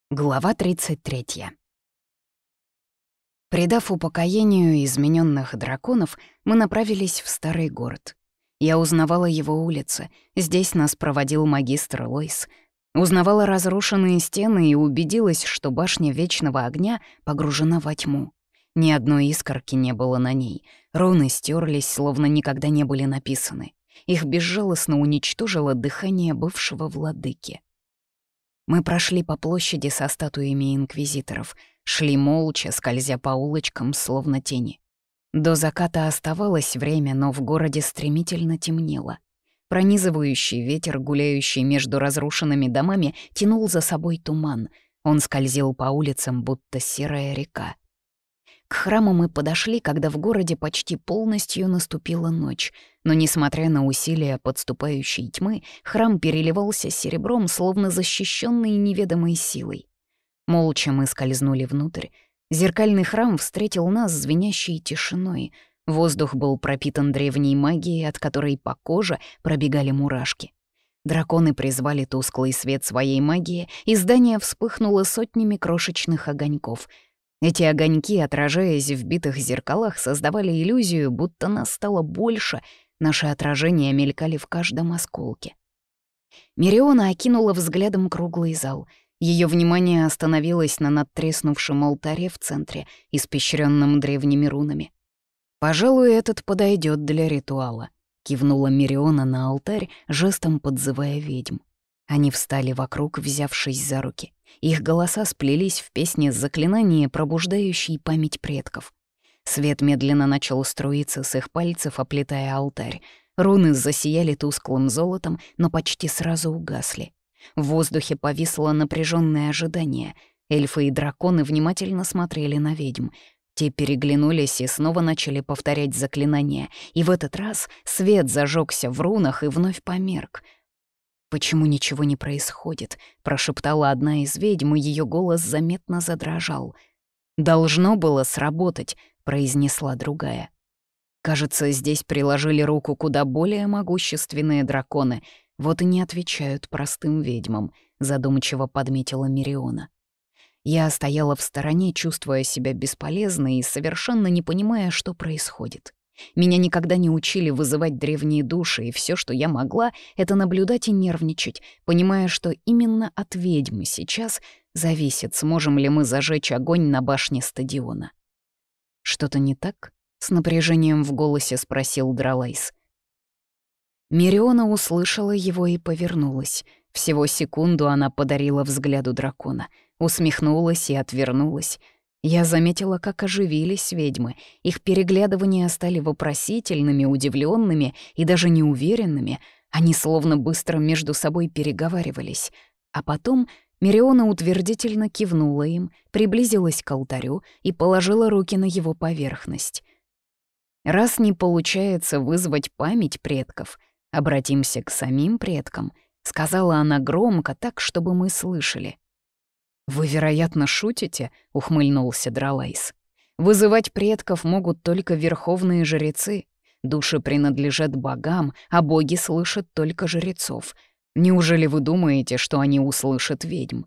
Глава 33. Придав упокоению измененных драконов, мы направились в старый город. Я узнавала его улицы, здесь нас проводил магистр Лойс. Узнавала разрушенные стены и убедилась, что башня Вечного Огня погружена во тьму. Ни одной искорки не было на ней, руны стерлись, словно никогда не были написаны. Их безжалостно уничтожило дыхание бывшего владыки. Мы прошли по площади со статуями инквизиторов, шли молча, скользя по улочкам, словно тени. До заката оставалось время, но в городе стремительно темнело. Пронизывающий ветер, гуляющий между разрушенными домами, тянул за собой туман. Он скользил по улицам, будто серая река. К храму мы подошли, когда в городе почти полностью наступила ночь, но, несмотря на усилия подступающей тьмы, храм переливался серебром, словно защищенный неведомой силой. Молча мы скользнули внутрь. Зеркальный храм встретил нас звенящей тишиной. Воздух был пропитан древней магией, от которой по коже пробегали мурашки. Драконы призвали тусклый свет своей магии, и здание вспыхнуло сотнями крошечных огоньков — эти огоньки, отражаясь в битых зеркалах, создавали иллюзию, будто нас стало больше, наши отражения мелькали в каждом осколке. Мириона окинула взглядом круглый зал. Ее внимание остановилось на надтреснувшем алтаре в центре, испещренном древними рунами. «Пожалуй, этот подойдет для ритуала», — кивнула Мириона на алтарь, жестом подзывая ведьм. Они встали вокруг, взявшись за руки. Их голоса сплелись в песне заклинания, пробуждающей память предков. Свет медленно начал струиться с их пальцев, оплетая алтарь. Руны засияли тусклым золотом, но почти сразу угасли. В воздухе повисло напряженное ожидание. Эльфы и драконы внимательно смотрели на ведьм. Те переглянулись и снова начали повторять заклинания. И в этот раз свет зажегся в рунах и вновь померк. «Почему ничего не происходит?» — прошептала одна из ведьм, и её голос заметно задрожал. «Должно было сработать», — произнесла другая. «Кажется, здесь приложили руку куда более могущественные драконы, вот и не отвечают простым ведьмам», — задумчиво подметила Мириона. Я стояла в стороне, чувствуя себя бесполезной и совершенно не понимая, что происходит. Меня никогда не учили вызывать древние души, и все, что я могла, — это наблюдать и нервничать, понимая, что именно от ведьмы сейчас зависит, сможем ли мы зажечь огонь на башне стадиона. «Что-то не так?» — с напряжением в голосе спросил Дралайс. Мириона услышала его и повернулась. Всего секунду она подарила взгляду дракона, усмехнулась и отвернулась. Я заметила, как оживились ведьмы. Их переглядывания стали вопросительными, удивленными и даже неуверенными. Они словно быстро между собой переговаривались. А потом Мириона утвердительно кивнула им, приблизилась к алтарю и положила руки на его поверхность. «Раз не получается вызвать память предков, обратимся к самим предкам», — сказала она громко, так, чтобы мы слышали. «Вы, вероятно, шутите?» — ухмыльнулся Дралайс. «Вызывать предков могут только верховные жрецы. Души принадлежат богам, а боги слышат только жрецов. Неужели вы думаете, что они услышат ведьм?»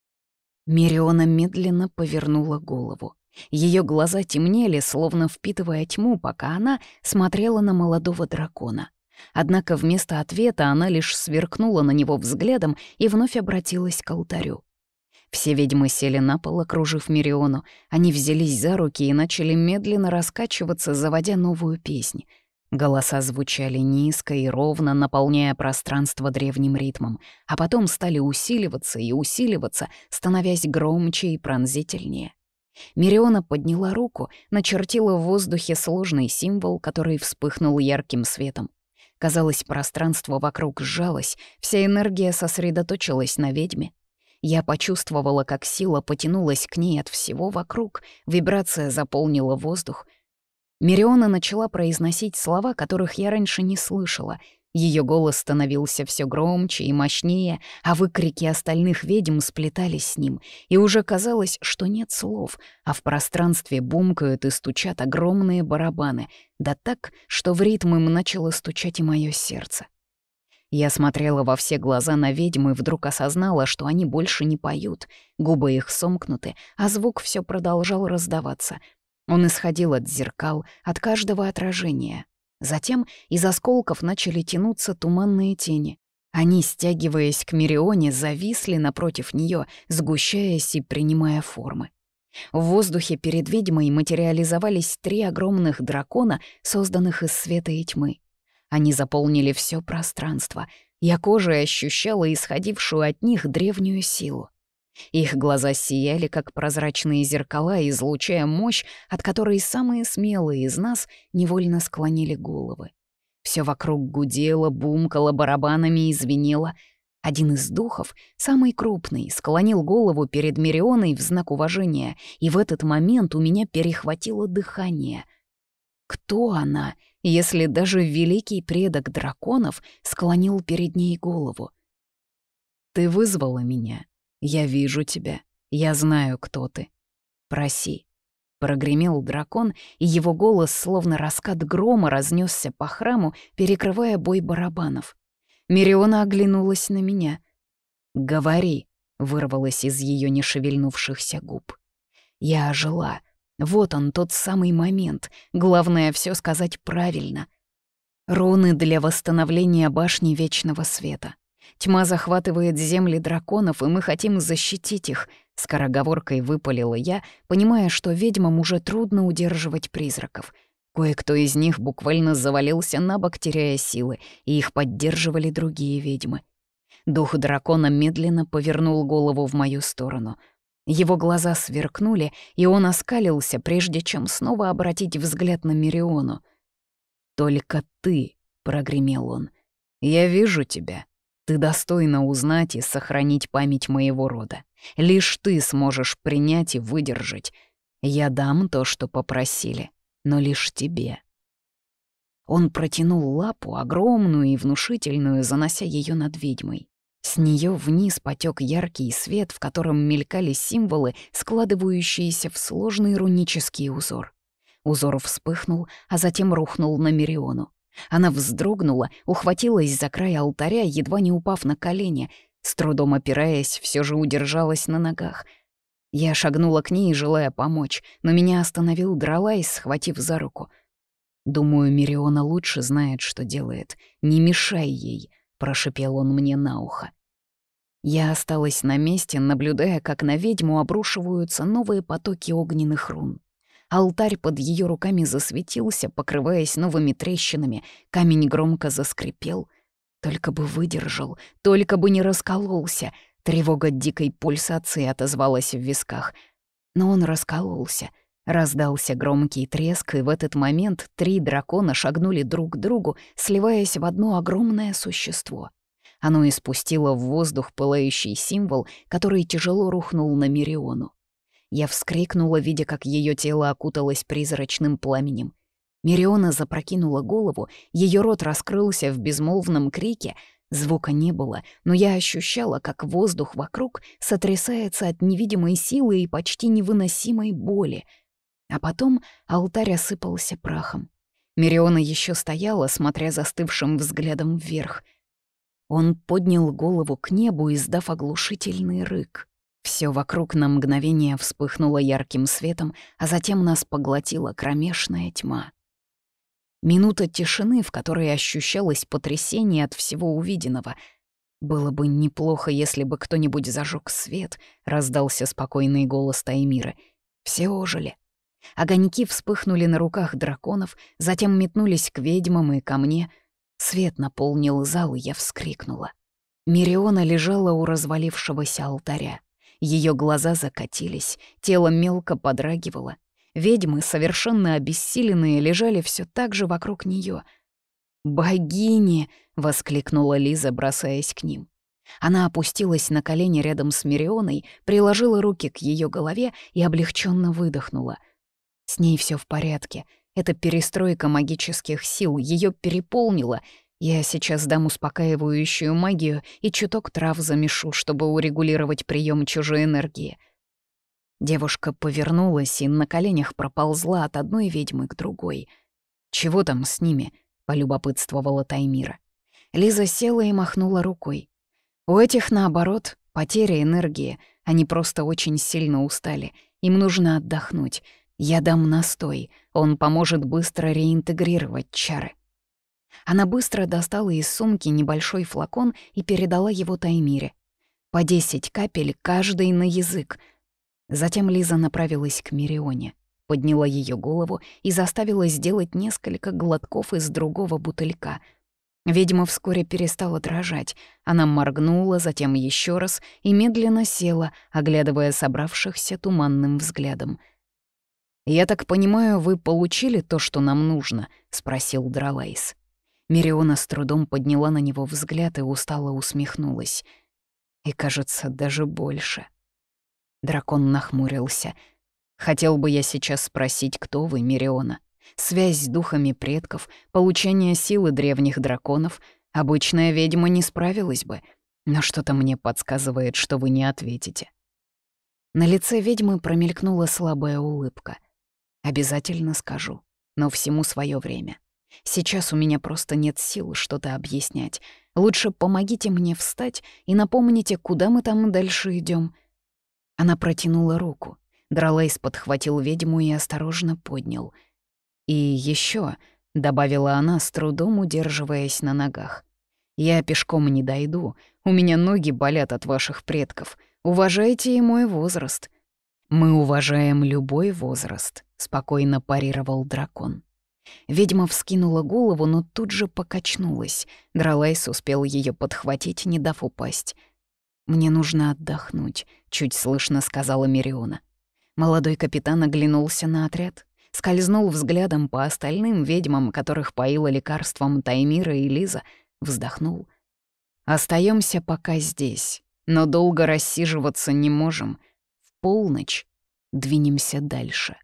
Мириона медленно повернула голову. Ее глаза темнели, словно впитывая тьму, пока она смотрела на молодого дракона. Однако вместо ответа она лишь сверкнула на него взглядом и вновь обратилась к алтарю. Все ведьмы сели на пол, окружив Мириону. Они взялись за руки и начали медленно раскачиваться, заводя новую песнь. Голоса звучали низко и ровно, наполняя пространство древним ритмом, а потом стали усиливаться и усиливаться, становясь громче и пронзительнее. Мириона подняла руку, начертила в воздухе сложный символ, который вспыхнул ярким светом. Казалось, пространство вокруг сжалось, вся энергия сосредоточилась на ведьме. Я почувствовала, как сила потянулась к ней от всего вокруг, вибрация заполнила воздух. Мириона начала произносить слова, которых я раньше не слышала. Ее голос становился все громче и мощнее, а выкрики остальных ведьм сплетались с ним, и уже казалось, что нет слов, а в пространстве бумкают и стучат огромные барабаны, да так, что в ритм им начало стучать и мое сердце. Я смотрела во все глаза на ведьму и вдруг осознала, что они больше не поют. Губы их сомкнуты, а звук все продолжал раздаваться. Он исходил от зеркал, от каждого отражения. Затем из осколков начали тянуться туманные тени. Они, стягиваясь к Мерионе, зависли напротив нее, сгущаясь и принимая формы. В воздухе перед ведьмой материализовались 3 огромных дракона, созданных из света и тьмы. Они заполнили все пространство. Я кожей ощущала исходившую от них древнюю силу. Их глаза сияли, как прозрачные зеркала, излучая мощь, от которой самые смелые из нас невольно склонили головы. Все вокруг гудело, бумкало барабанами и звенело. Один из духов, самый крупный, склонил голову перед Мерионой в знак уважения, и в этот момент у меня перехватило дыхание. Кто она, если даже великий предок драконов склонил перед ней голову? «Ты вызвала меня. Я вижу тебя. Я знаю, кто ты. Проси». Прогремел дракон, и его голос, словно раскат грома, разнесся по храму, перекрывая бой барабанов. Мериона оглянулась на меня. «Говори», — вырвалось из ее нешевельнувшихся губ. Я ожила. Вот он, тот самый момент. Главное — все сказать правильно. Руны для восстановления башни Вечного Света. Тьма захватывает земли драконов, и мы хотим защитить их. Скороговоркой выпалила я, понимая, что ведьмам уже трудно удерживать призраков. Кое-кто из них буквально завалился на бок, теряя силы, и их поддерживали другие ведьмы. Дух дракона медленно повернул голову в мою сторону. Его глаза сверкнули, и он оскалился, прежде чем снова обратить взгляд на Мериону. «Только ты», — прогремел он, — «я вижу тебя. Ты достойна узнать и сохранить память моего рода. Лишь ты сможешь принять и выдержать. Я дам то, что попросили, но лишь тебе». Он протянул лапу, огромную и внушительную, занося ее над ведьмой. С нее вниз потек яркий свет, в котором мелькали символы, складывающиеся в сложный рунический узор. Узор вспыхнул, а затем рухнул на Мериону. Она вздрогнула, ухватилась за край алтаря, едва не упав на колени, с трудом опираясь, все же удержалась на ногах. Я шагнула к ней, желая помочь, но меня остановил Дралайс, схватив за руку. «Думаю, Мериона лучше знает, что делает. Не мешай ей», — прошипел он мне на ухо. Я осталась на месте, наблюдая, как на ведьму обрушиваются новые потоки огненных рун. Алтарь под ее руками засветился, покрываясь новыми трещинами, камень громко заскрипел. Только бы выдержал, только бы не раскололся. Тревога дикой пульсации отозвалась в висках. Но он раскололся. Раздался громкий треск, и в этот момент 3 дракона шагнули друг к другу, сливаясь в одно огромное существо. Оно испустило в воздух пылающий символ, который тяжело рухнул на Мериону. Я вскрикнула, видя, как ее тело окуталось призрачным пламенем. Мериона запрокинула голову, ее рот раскрылся в безмолвном крике. Звука не было, но я ощущала, как воздух вокруг сотрясается от невидимой силы и почти невыносимой боли. А потом алтарь осыпался прахом. Мериона еще стояла, смотря застывшим взглядом вверх. Он поднял голову к небу, издав оглушительный рык. Все вокруг на мгновение вспыхнуло ярким светом, а затем нас поглотила кромешная тьма. Минута тишины, в которой ощущалось потрясение от всего увиденного. «Было бы неплохо, если бы кто-нибудь зажег свет», — раздался спокойный голос Таймиры. Все ожили. Огоньки вспыхнули на руках драконов, затем метнулись к ведьмам и ко мне. Свет наполнил зал, и я вскрикнула. Мериона лежала у развалившегося алтаря. Ее глаза закатились, тело мелко подрагивало. Ведьмы, совершенно обессиленные, лежали все так же вокруг нее. «Богини!» — воскликнула Лиза, бросаясь к ним. Она опустилась на колени рядом с Мерионой, приложила руки к ее голове и облегченно выдохнула. С ней все в порядке. Это перестройка магических сил, ее переполнила. Я сейчас дам успокаивающую магию и чуток трав замешу, чтобы урегулировать прием чужой энергии. Девушка повернулась и на коленях проползла от одной ведьмы к другой. «Чего там с ними?» — полюбопытствовала Таймира. Лиза села и махнула рукой. У этих, наоборот, потеря энергии. Они просто очень сильно устали. Им нужно отдохнуть. Я дам настой. Он поможет быстро реинтегрировать чары. Она быстро достала из сумки небольшой флакон и передала его Таймире. По 10 капель каждый на язык. Затем Лиза направилась к Мирионе, подняла ее голову и заставила сделать несколько глотков из другого бутылька. Ведьма вскоре перестала дрожать. Она моргнула, затем еще раз и медленно села, оглядывая собравшихся туманным взглядом. «Я так понимаю, вы получили то, что нам нужно?» — спросил Дралайс. Мириона с трудом подняла на него взгляд и устало усмехнулась. И, кажется, даже больше. Дракон нахмурился. «Хотел бы я сейчас спросить, кто вы, Мириона? Связь с духами предков, получение силы древних драконов. Обычная ведьма не справилась бы, но что-то мне подсказывает, что вы не ответите». На лице ведьмы промелькнула слабая улыбка. «Обязательно скажу, но всему свое время. Сейчас у меня просто нет сил что-то объяснять. Лучше помогите мне встать и напомните, куда мы там дальше идем. Она протянула руку. Дралейс подхватил ведьму и осторожно поднял. «И еще, добавила она, с трудом удерживаясь на ногах, «я пешком не дойду, у меня ноги болят от ваших предков. Уважайте и мой возраст». «Мы уважаем любой возраст», — спокойно парировал дракон. Ведьма вскинула голову, но тут же покачнулась. Дралайс успел ее подхватить, не дав упасть. «Мне нужно отдохнуть», — чуть слышно сказала Мириона. Молодой капитан оглянулся на отряд, скользнул взглядом по остальным ведьмам, которых поила лекарством Таймира и Лиза, вздохнул. «Остаемся пока здесь, но долго рассиживаться не можем. В полночь двинемся дальше».